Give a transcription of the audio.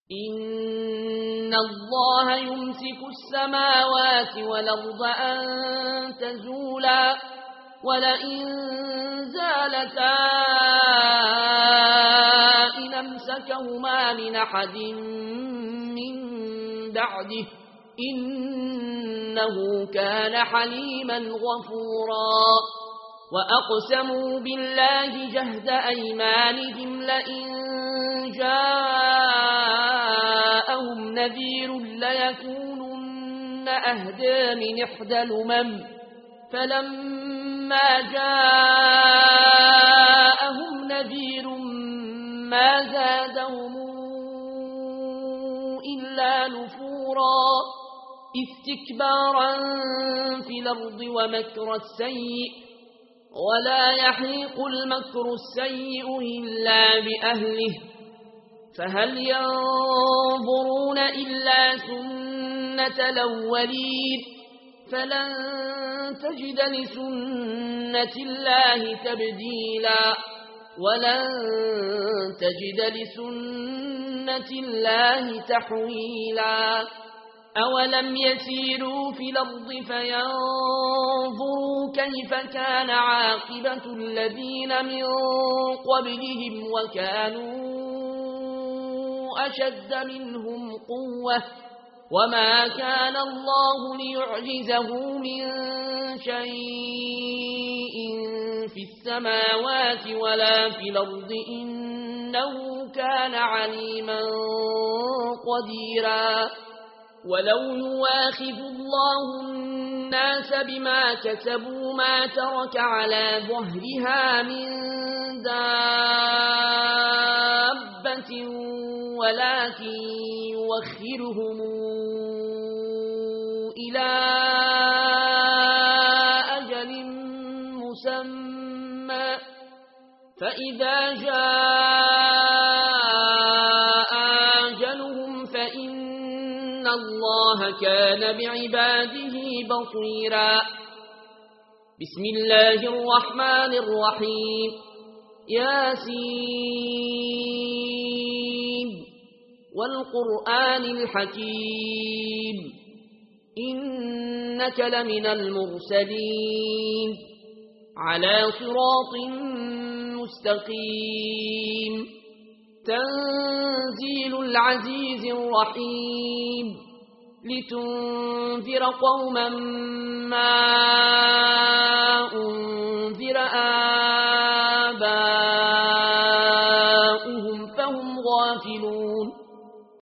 إن الله يمسك السماوات والأرض أن تزولا ولئن زالتا إن أمسكهما من أحد من بعده إنه كان حليما غفورا وأقسموا بالله جهد أيمانهم لئن جاءهم نذير ليكونن أهدى من إحدى الأمم فلما جاءهم نذير ما زادهم إلا نفورا استكبارا في الأرض ومكر السيء ولا يحيق المكر السيء إلا بأهله فهل ينظرون إلا سنة الأولين فلن تجد لسنة الله تبديلا ولن تجد لسنة الله تحويلا أولم يسيروا في الأرض فينظروا كيف كان عاقبة الذين من قبلهم وكانوا أشد منهم قوة وما كان الله ليعجزه من شيء في السماوات ولا في الأرض إنه كان عليما قديرا ولو يواخذ الله الناس بما كسبوا ما ترك على ظهرها من دابة ولكن يوخرهم إلى أجل مسمى فإذا جاء أجلهم فإن الله كان بعباده بصيرا بسم الله الرحمن الرحيم ياسين والقرآن الحكيم إنك لمن المرسلين على صراط مستقيم تنزيل العزيز الرحيم لتنذر قوما ما